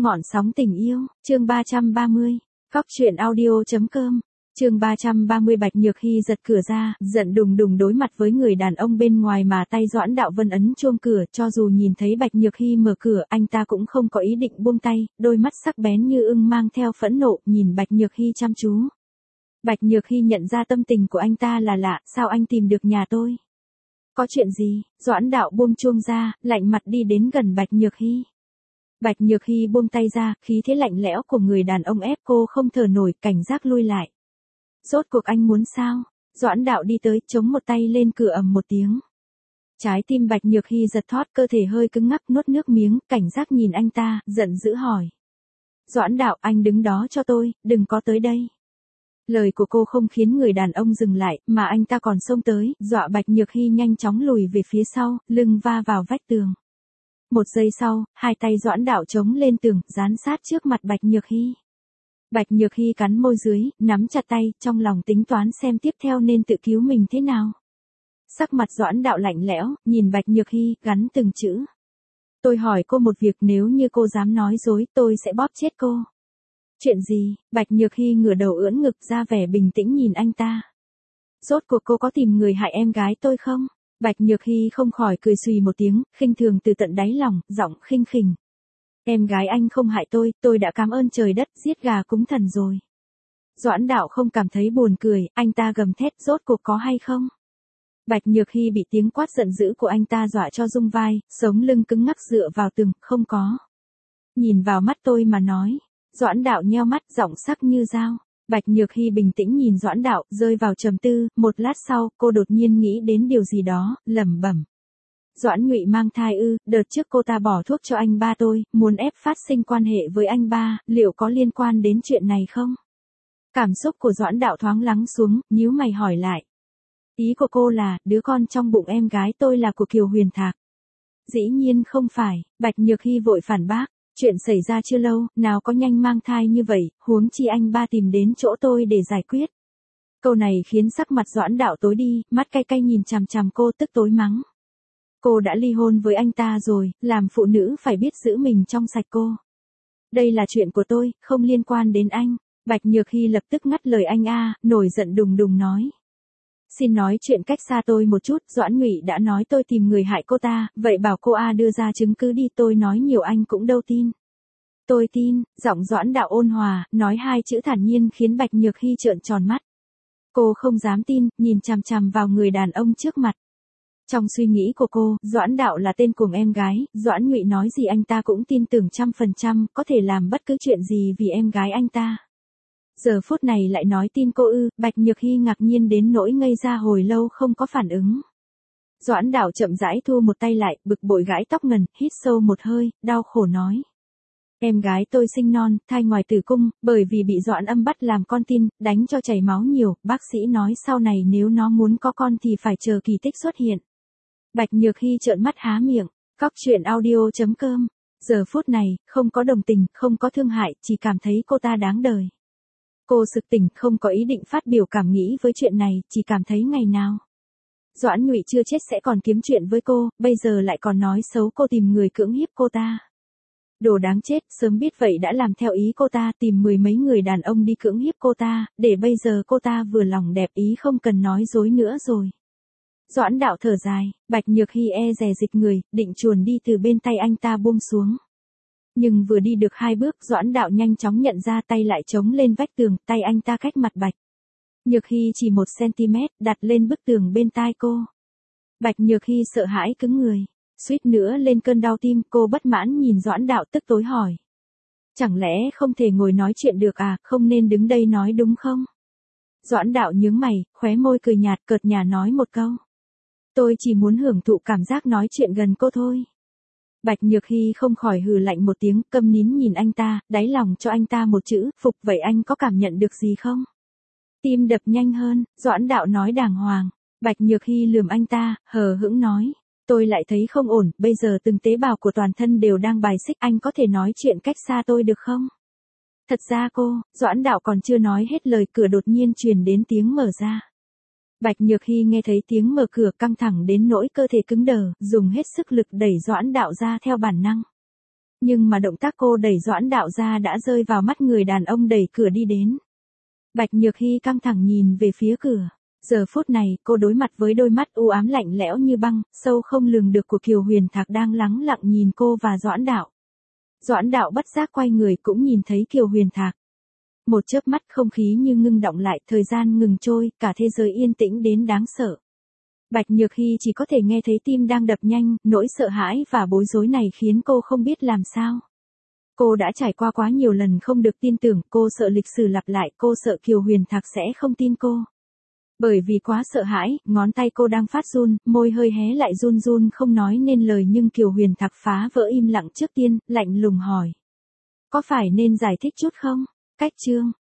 Ngọn sóng tình yêu, chương 330, Cóc truyện audio.com, chương 330. Bạch Nhược Hy giật cửa ra, giận đùng đùng đối mặt với người đàn ông bên ngoài mà tay Doãn Đạo Vân ấn chuông cửa, cho dù nhìn thấy Bạch Nhược Hy mở cửa, anh ta cũng không có ý định buông tay, đôi mắt sắc bén như ưng mang theo phẫn nộ, nhìn Bạch Nhược Hy chăm chú. Bạch Nhược Hy nhận ra tâm tình của anh ta là lạ, sao anh tìm được nhà tôi? Có chuyện gì? Doãn Đạo buông chuông ra, lạnh mặt đi đến gần Bạch Nhược Hy. Bạch Nhược Hy buông tay ra, khí thế lạnh lẽo của người đàn ông ép cô không thở nổi, cảnh giác lui lại. Rốt cuộc anh muốn sao? Doãn Đạo đi tới, chống một tay lên cửa ầm một tiếng. Trái tim Bạch Nhược Hy giật thót, cơ thể hơi cứng ngắc, nuốt nước miếng, cảnh giác nhìn anh ta, giận dữ hỏi. Doãn Đạo, anh đứng đó cho tôi, đừng có tới đây. Lời của cô không khiến người đàn ông dừng lại, mà anh ta còn xông tới, dọa Bạch Nhược Hy nhanh chóng lùi về phía sau, lưng va vào vách tường. Một giây sau, hai tay Doãn Đạo chống lên tường, dán sát trước mặt Bạch Nhược Hy. Bạch Nhược Hy cắn môi dưới, nắm chặt tay, trong lòng tính toán xem tiếp theo nên tự cứu mình thế nào. Sắc mặt Doãn Đạo lạnh lẽo, nhìn Bạch Nhược Hy, gắn từng chữ. Tôi hỏi cô một việc, nếu như cô dám nói dối, tôi sẽ bóp chết cô. Chuyện gì? Bạch Nhược Hy ngửa đầu ưỡn ngực ra vẻ bình tĩnh nhìn anh ta. Rốt cuộc cô có tìm người hại em gái tôi không? Bạch Nhược Hy không khỏi cười xùy một tiếng, khinh thường từ tận đáy lòng, giọng khinh khỉnh. Em gái anh không hại tôi đã cảm ơn trời đất, giết gà cúng thần rồi. Doãn Đạo không cảm thấy buồn cười, anh ta gầm thét, rốt cuộc có hay không? Bạch Nhược Hy bị tiếng quát giận dữ của anh ta dọa cho rung vai, sống lưng cứng ngắc dựa vào tường, không có. Nhìn vào mắt tôi mà nói. Doãn Đạo nheo mắt, giọng sắc như dao. Bạch Nhược Hy bình tĩnh nhìn Doãn Đạo, rơi vào trầm tư, một lát sau, cô đột nhiên nghĩ đến điều gì đó, lẩm bẩm. Doãn Ngụy mang thai ư? Đợt trước cô ta bỏ thuốc cho anh ba tôi, muốn ép phát sinh quan hệ với anh ba, liệu có liên quan đến chuyện này không? Cảm xúc của Doãn Đạo thoáng lắng xuống, nhíu mày hỏi lại. Ý của cô là, đứa con trong bụng em gái tôi là của Kiều Huyền Thạc. Dĩ nhiên không phải, Bạch Nhược Hy vội phản bác. Chuyện xảy ra chưa lâu, nào có nhanh mang thai như vậy, huống chi anh ba tìm đến chỗ tôi để giải quyết. Câu này khiến sắc mặt Doãn Đạo tối đi, mắt cay cay nhìn chằm chằm cô, tức tối mắng. Cô đã ly hôn với anh ta rồi, làm phụ nữ phải biết giữ mình trong sạch cô. Đây là chuyện của tôi, không liên quan đến anh. Bạch Nhược Hy lập tức ngắt lời anh nổi giận đùng đùng nói. Xin nói chuyện cách xa tôi một chút, Doãn Ngụy đã nói tôi tìm người hại cô ta, vậy bảo cô đưa ra chứng cứ đi, tôi nói nhiều anh cũng đâu tin. Tôi tin, giọng Doãn Đạo ôn hòa, nói hai chữ thản nhiên khiến Bạch Nhược Hy trợn tròn mắt. Cô không dám tin, nhìn chằm chằm vào người đàn ông trước mặt. Trong suy nghĩ của cô, Doãn Đạo là tên cùng em gái, Doãn Ngụy nói gì anh ta cũng tin tưởng 100%, có thể làm bất cứ chuyện gì vì em gái anh ta. Giờ phút này lại nói tin cô ư? Bạch Nhược Hy ngạc nhiên đến nỗi ngây ra hồi lâu không có phản ứng. Doãn Đạo chậm rãi thu một tay lại, bực bội gãi tóc ngần, hít sâu một hơi, đau khổ nói. Em gái tôi sinh non, thai ngoài tử cung, bởi vì bị Doãn Âm bắt làm con tin, đánh cho chảy máu nhiều, bác sĩ nói sau này nếu nó muốn có con thì phải chờ kỳ tích xuất hiện. Bạch Nhược Hy trợn mắt há miệng, Cóc truyện audio.com, giờ phút này, không có đồng tình, không có thương hại, chỉ cảm thấy cô ta đáng đời. Cô sực tỉnh, không có ý định phát biểu cảm nghĩ với chuyện này, chỉ cảm thấy ngày nào Doãn Ngụy chưa chết sẽ còn kiếm chuyện với cô, bây giờ lại còn nói xấu cô tìm người cưỡng hiếp cô ta. Đồ đáng chết, sớm biết vậy đã làm theo ý cô ta, tìm mười mấy người đàn ông đi cưỡng hiếp cô ta, để bây giờ cô ta vừa lòng đẹp ý không cần nói dối nữa rồi. Doãn Đạo thở dài, Bạch Nhược Hy dè dịch người, định chuồn đi từ bên tay anh ta buông xuống. Nhưng vừa đi được 2 bước, Doãn Đạo nhanh chóng nhận ra tay lại chống lên vách tường, tay anh ta cách mặt Bạch Nhược Hy chỉ 1 cm, đặt lên bức tường bên tai cô. Bạch Nhược Hy sợ hãi cứng người, suýt nữa lên cơn đau tim, cô bất mãn nhìn Doãn Đạo tức tối hỏi. Chẳng lẽ không thể ngồi nói chuyện được không nên đứng đây nói đúng không? Doãn Đạo nhướng mày, khóe môi cười nhạt, cợt nhả nói một câu. Tôi chỉ muốn hưởng thụ cảm giác nói chuyện gần cô thôi. Bạch Nhược Hy không khỏi hừ lạnh một tiếng, câm nín nhìn anh ta, đáy lòng cho anh ta một chữ, phục. Vậy anh có cảm nhận được gì không? Tim đập nhanh hơn, Doãn Đạo nói đàng hoàng. Bạch Nhược Hy lườm anh ta, hờ hững nói. Tôi lại thấy không ổn, bây giờ từng tế bào của toàn thân đều đang bài xích, anh có thể nói chuyện cách xa tôi được không? Thật ra Doãn Đạo còn chưa nói hết lời, cửa đột nhiên truyền đến tiếng mở ra. Bạch Nhược Hy nghe thấy tiếng mở cửa, căng thẳng đến nỗi cơ thể cứng đờ, dùng hết sức lực đẩy Doãn Đạo ra theo bản năng. Nhưng mà động tác cô đẩy Doãn Đạo ra đã rơi vào mắt người đàn ông đẩy cửa đi đến. Bạch Nhược Hy căng thẳng nhìn về phía cửa. Giờ phút này, cô đối mặt với đôi mắt u ám lạnh lẽo như băng, sâu không lường được của Kiều Huyền Thạc đang lắng lặng nhìn cô và Doãn Đạo. Doãn Đạo bất giác quay người cũng nhìn thấy Kiều Huyền Thạc. Một chớp mắt không khí như ngưng đọng lại, thời gian ngừng trôi, cả thế giới yên tĩnh đến đáng sợ. Bạch Nhược Hy chỉ có thể nghe thấy tim đang đập nhanh, nỗi sợ hãi và bối rối này khiến cô không biết làm sao. Cô đã trải qua quá nhiều lần không được tin tưởng, cô sợ lịch sử lặp lại, cô sợ Kiều Huyền Thạc sẽ không tin cô. Bởi vì quá sợ hãi, ngón tay cô đang phát run, môi hơi hé lại run run không nói nên lời, nhưng Kiều Huyền Thạc phá vỡ im lặng trước tiên, lạnh lùng hỏi. Có phải nên giải thích chút không? Cách chương